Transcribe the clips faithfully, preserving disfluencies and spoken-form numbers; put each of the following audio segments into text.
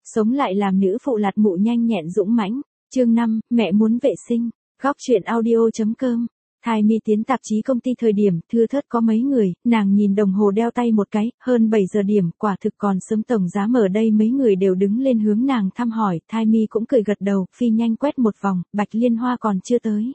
Sống lại làm nữ phụ lạt mụ nhanh nhẹn dũng mãnh. Chương năm, mẹ muốn vệ sinh. Góc truyện audio.com. Thai Mi tiến tạp chí công ty thời điểm thưa thớt có mấy người, nàng nhìn đồng hồ đeo tay một cái, hơn bảy giờ điểm, quả thực còn sớm. Tổng giám ở đây mấy người đều đứng lên hướng nàng thăm hỏi, Thai Mi cũng cười gật đầu, phi nhanh quét một vòng, Bạch Liên Hoa còn chưa tới.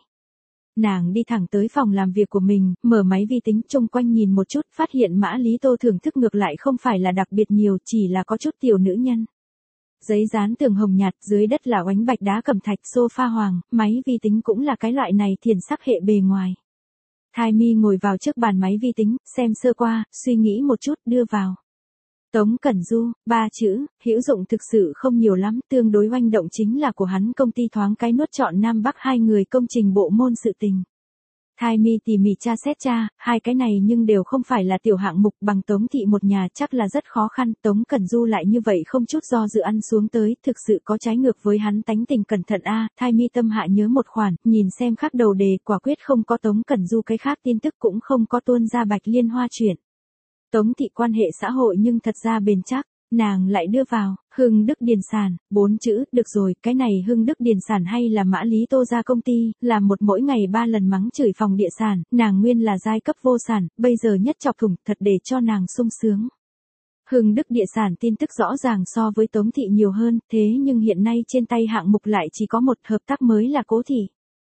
Nàng đi thẳng tới phòng làm việc của mình, mở máy vi tính chung quanh nhìn một chút, phát hiện Mã Lý Tô thưởng thức ngược lại không phải là đặc biệt nhiều, chỉ là có chút tiểu nữ nhân. Giấy dán tường hồng nhạt, dưới đất là oánh bạch đá cẩm thạch, sofa hoàng, máy vi tính cũng là cái loại này thiền sắc hệ bề ngoài. Thai Mi ngồi vào trước bàn máy vi tính, xem sơ qua, suy nghĩ một chút, đưa vào. Tống Cẩn Du, ba chữ, hữu dụng thực sự không nhiều lắm, tương đối oanh động chính là của hắn công ty thoáng cái nuốt trọn Nam Bắc hai người công trình bộ môn sự tình. Thai Mi tỉ mỉ tra xét tra, hai cái này nhưng đều không phải là tiểu hạng mục, bằng Tống thị một nhà chắc là rất khó khăn, Tống Cẩn Du lại như vậy không chút do dự ăn xuống tới, thực sự có trái ngược với hắn tánh tình cẩn thận a. Thai Mi tâm hạ nhớ một khoản, nhìn xem khác đầu đề, quả quyết không có Tống Cẩn Du cái khác tin tức, cũng không có tuôn ra Bạch Liên Hoa chuyện. Tống thị quan hệ xã hội nhưng thật ra bền chắc. Nàng lại đưa vào, Hưng Đức Điền Sản, bốn chữ, được rồi, cái này Hưng Đức Điền Sản hay là Mã Lý Tô ra công ty, làm một mỗi ngày ba lần mắng chửi phòng địa sản, nàng nguyên là giai cấp vô sản, bây giờ nhất chọc thủng, thật để cho nàng sung sướng. Hưng Đức Địa Sản tin tức rõ ràng so với Tống thị nhiều hơn, thế nhưng hiện nay trên tay hạng mục lại chỉ có một, hợp tác mới là Cố thị.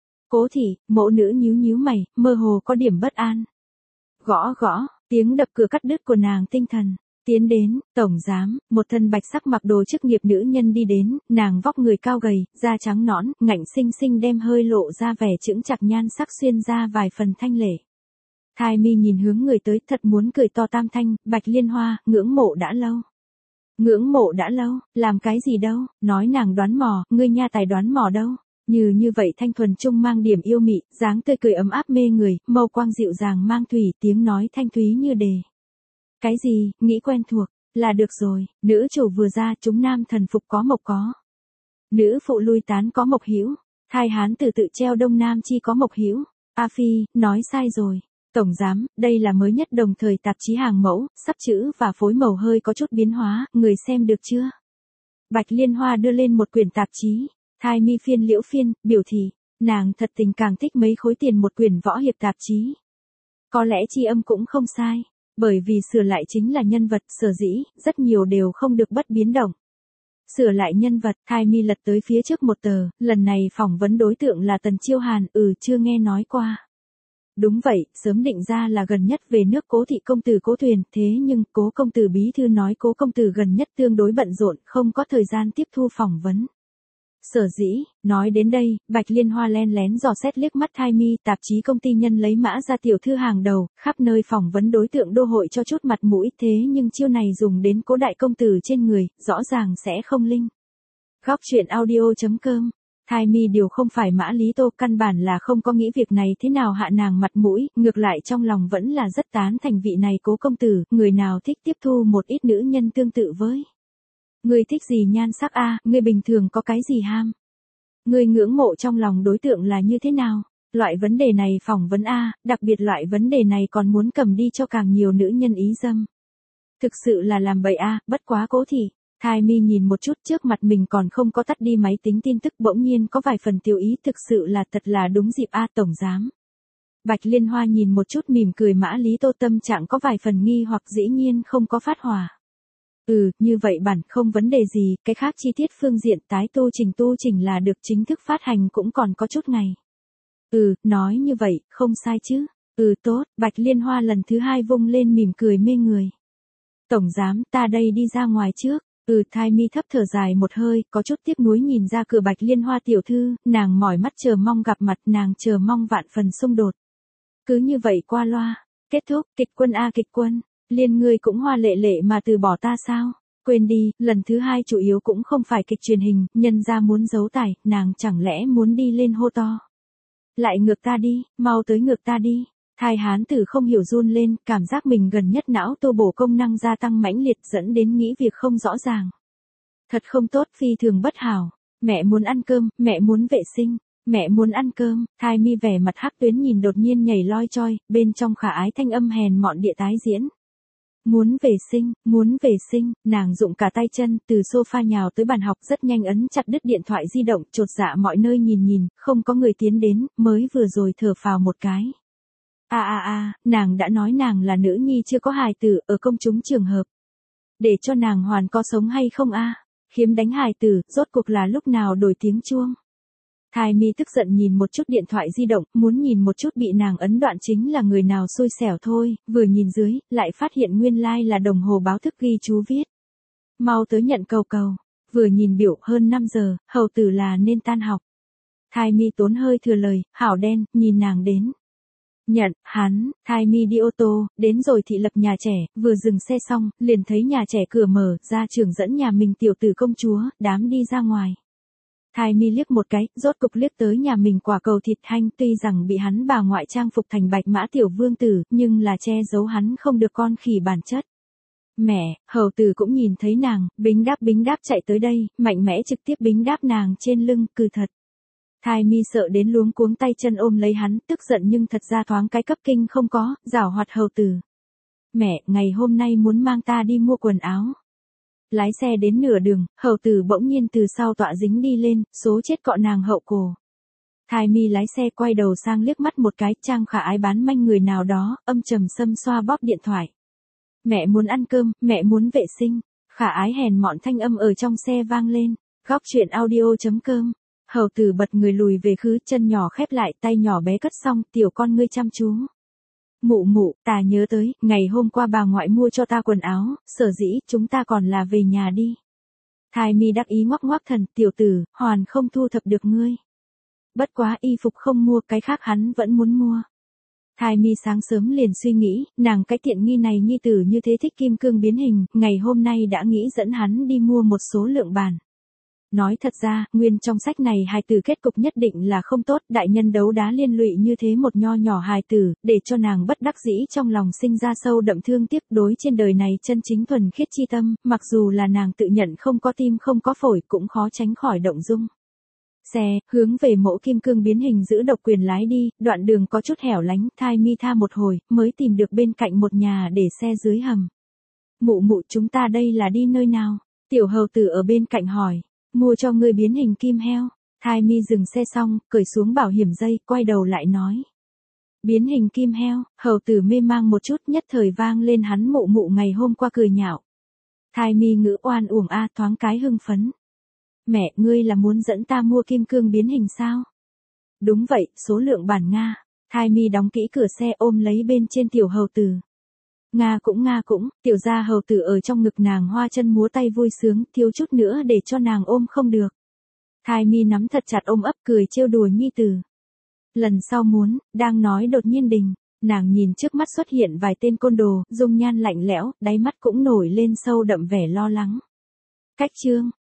Cố thị, mẫu nữ nhíu nhíu mày, mơ hồ có điểm bất an. Gõ gõ, tiếng đập cửa cắt đứt của nàng tinh thần. Tiến đến, tổng giám, một thân bạch sắc mặc đồ chức nghiệp nữ nhân đi đến, nàng vóc người cao gầy, da trắng nõn, ngạnh xinh xinh đem hơi lộ ra vẻ chững chạc nhan sắc xuyên ra vài phần thanh lệ. Thai Mi nhìn hướng người tới, thật muốn cười to tam thanh, Bạch Liên Hoa, ngưỡng mộ đã lâu. Ngưỡng mộ đã lâu, làm cái gì đâu, nói nàng đoán mò, ngươi nha tài đoán mò đâu. Như như vậy thanh thuần trung mang điểm yêu mị, dáng tươi cười ấm áp mê người, mâu quang dịu dàng mang thủy, tiếng nói thanh thúy như đề. Cái gì, nghĩ quen thuộc, là được rồi, nữ chủ vừa ra, chúng nam thần phục có mộc có. Nữ phụ lui tán có mộc hữu, thai hán từ tự treo đông nam chi có mộc hữu. A Phi, nói sai rồi. Tổng giám, đây là mới nhất đồng thời tạp chí hàng mẫu, sắp chữ và phối màu hơi có chút biến hóa, người xem được chưa? Bạch Liên Hoa đưa lên một quyển tạp chí, Thai Mi phiên liễu phiên, biểu thị, nàng thật tình càng thích mấy khối tiền một quyển võ hiệp tạp chí. Có lẽ chi âm cũng không sai. Bởi vì sửa lại chính là nhân vật, sở dĩ, rất nhiều đều không được bất biến động. Sửa lại nhân vật, Thai Mi lật tới phía trước một tờ, lần này phỏng vấn đối tượng là Tần Chiêu Hàn, ừ chưa nghe nói qua. Đúng vậy, sớm định ra là gần nhất về nước Cố thị công tử Cố Tuyền, thế nhưng Cố công tử bí thư nói Cố công tử gần nhất tương đối bận rộn, không có thời gian tiếp thu phỏng vấn. Sở dĩ, nói đến đây, Bạch Liên Hoa len lén dò xét liếc mắt Thai Mi, tạp chí công ty nhân lấy Mã ra tiểu thư hàng đầu, khắp nơi phỏng vấn đối tượng đô hội cho chút mặt mũi, thế nhưng chiêu này dùng đến Cố đại công tử trên người, rõ ràng sẽ không linh. Góc truyện audio.com. Thai Mi điều không phải Mã Lý Tô, căn bản là không có nghĩ việc này thế nào hạ nàng mặt mũi, ngược lại trong lòng vẫn là rất tán thành vị này Cố công tử, người nào thích tiếp thu một ít nữ nhân tương tự với. Ngươi thích gì nhan sắc a, à, ngươi bình thường có cái gì ham? Ngươi ngưỡng mộ trong lòng đối tượng là như thế nào? Loại vấn đề này phỏng vấn a, à, đặc biệt loại vấn đề này còn muốn cầm đi cho càng nhiều nữ nhân ý dâm. Thực sự là làm bậy a, à, bất quá Cố thị. Thai Mi nhìn một chút trước mặt mình còn không có tắt đi máy tính tin tức, bỗng nhiên có vài phần tiêu ý, thực sự là thật là đúng dịp a, tổng giám. Bạch Liên Hoa nhìn một chút mỉm cười Mã Lý Tô, tâm trạng có vài phần nghi hoặc dĩ nhiên không có phát hỏa. Ừ, như vậy bản không vấn đề gì, cái khác chi tiết phương diện tái tu trình tu trình là được, chính thức phát hành cũng còn có chút ngày. Ừ, nói như vậy, không sai chứ. Ừ tốt, Bạch Liên Hoa lần thứ hai vung lên mỉm cười mê người. Tổng giám, ta đây đi ra ngoài trước. Ừ, Thai Mi thấp thở dài một hơi, có chút tiếc nuối nhìn ra cửa Bạch Liên Hoa tiểu thư, nàng mỏi mắt chờ mong gặp mặt, nàng chờ mong vạn phần xung đột. Cứ như vậy qua loa, kết thúc, kịch quân a kịch quân. Liên ngươi cũng hoa lệ lệ mà từ bỏ ta sao? Quên đi, lần thứ hai chủ yếu cũng không phải kịch truyền hình, nhân ra muốn giấu tài, nàng chẳng lẽ muốn đi lên hô to. Lại ngược ta đi, mau tới ngược ta đi. Thai hán tử không hiểu run lên, cảm giác mình gần nhất não tô bổ công năng gia tăng mãnh liệt dẫn đến nghĩ việc không rõ ràng. Thật không tốt, phi thường bất hảo. Mẹ muốn ăn cơm, mẹ muốn vệ sinh, mẹ muốn ăn cơm. Thai Mi vẻ mặt hắc tuyến nhìn đột nhiên nhảy loi choi, bên trong khả ái thanh âm hèn mọn địa tái diễn. Muốn vệ sinh, muốn vệ sinh, nàng dụng cả tay chân, từ sofa nhào tới bàn học rất nhanh ấn chặt đứt điện thoại di động, chột dạ mọi nơi nhìn nhìn, không có người tiến đến, mới vừa rồi thở phào một cái. A a a, nàng đã nói nàng là nữ nhi chưa có hài tử, ở công chúng trường hợp. Để cho nàng hoàn có sống hay không a? Khiếm đánh hài tử, rốt cuộc là lúc nào đổi tiếng chuông. Thai mi tức giận nhìn một chút điện thoại di động, muốn nhìn một chút bị nàng ấn đoạn chính là người nào xui xẻo thôi, vừa nhìn dưới, lại phát hiện nguyên lai like là đồng hồ báo thức ghi chú viết. Mau tới nhận cầu cầu, vừa nhìn biểu hơn năm giờ, hầu tử là nên tan học. Thai mi tốn hơi thừa lời, hảo đen, nhìn nàng đến. Nhận, hắn, Thai mi đi ô tô, đến rồi thị lập nhà trẻ, vừa dừng xe xong, liền thấy nhà trẻ cửa mở, ra trường dẫn nhà mình tiểu tử công chúa, đám đi ra ngoài. Thai mi liếc một cái, rốt cục liếc tới nhà mình quả cầu thịt hanh, tuy rằng bị hắn bà ngoại trang phục thành bạch mã tiểu vương tử, nhưng là che giấu hắn không được con khỉ bản chất. Mẹ, hầu tử cũng nhìn thấy nàng, bính đáp bính đáp chạy tới đây, mạnh mẽ trực tiếp bính đáp nàng trên lưng, cừ thật. Thai mi sợ đến luống cuống tay chân ôm lấy hắn, tức giận nhưng thật ra thoáng cái cấp kinh không có, giảo hoạt hầu tử. Mẹ, ngày hôm nay muốn mang ta đi mua quần áo. Lái xe đến nửa đường, hầu tử bỗng nhiên từ sau tọa dính đi lên, số chết cọ nàng hậu cổ. Thai mi lái xe quay đầu sang liếc mắt một cái, Trang Khả Ái bán manh người nào đó, âm trầm xâm xoa bóp điện thoại. Mẹ muốn ăn cơm, mẹ muốn vệ sinh. Khả Ái hèn mọn thanh âm ở trong xe vang lên. Góc truyện audio chấm com. Hầu tử bật người lùi về khứ, chân nhỏ khép lại, tay nhỏ bé cất xong, tiểu con ngươi chăm chú. Mụ mụ, ta nhớ tới, ngày hôm qua bà ngoại mua cho ta quần áo, sở dĩ, chúng ta còn là về nhà đi. Thai mi đắc ý ngoắc ngoắc thần, tiểu tử, hoàn không thu thập được ngươi. Bất quá y phục không mua, cái khác hắn vẫn muốn mua. Thai mi sáng sớm liền suy nghĩ, nàng cái tiện nghi này nhi tử như thế thích kim cương biến hình, ngày hôm nay đã nghĩ dẫn hắn đi mua một số lượng bản. Nói thật ra, nguyên trong sách này hài tử kết cục nhất định là không tốt, đại nhân đấu đá liên lụy như thế một nho nhỏ hài tử, để cho nàng bất đắc dĩ trong lòng sinh ra sâu đậm thương tiếc đối trên đời này chân chính thuần khiết chi tâm, mặc dù là nàng tự nhận không có tim không có phổi cũng khó tránh khỏi động dung. Xe, hướng về mẫu kim cương biến hình giữ độc quyền lái đi, đoạn đường có chút hẻo lánh, Thai mi tha một hồi, mới tìm được bên cạnh một nhà để xe dưới hầm. Mụ mụ chúng ta đây là đi nơi nào? Tiểu hầu tử ở bên cạnh hỏi. Mua cho ngươi biến hình kim heo. Thai mi dừng xe xong, cởi xuống bảo hiểm dây, quay đầu lại nói. Biến hình kim heo, hầu tử mê mang một chút nhất thời vang lên hắn mụ mụ ngày hôm qua cười nhạo. Thai mi ngữ oan uổng a thoáng cái hưng phấn. Mẹ, ngươi là muốn dẫn ta mua kim cương biến hình sao? Đúng vậy, số lượng bản Nga. Thai mi đóng kỹ cửa xe ôm lấy bên trên tiểu hầu tử. Nga cũng Nga cũng, tiểu gia hầu tử ở trong ngực nàng hoa chân múa tay vui sướng, thiếu chút nữa để cho nàng ôm không được. Thai mi nắm thật chặt ôm ấp cười trêu đùa nhi tử. Lần sau muốn, đang nói đột nhiên đình, nàng nhìn trước mắt xuất hiện vài tên côn đồ, dung nhan lạnh lẽo, đáy mắt cũng nổi lên sâu đậm vẻ lo lắng. Cách chương,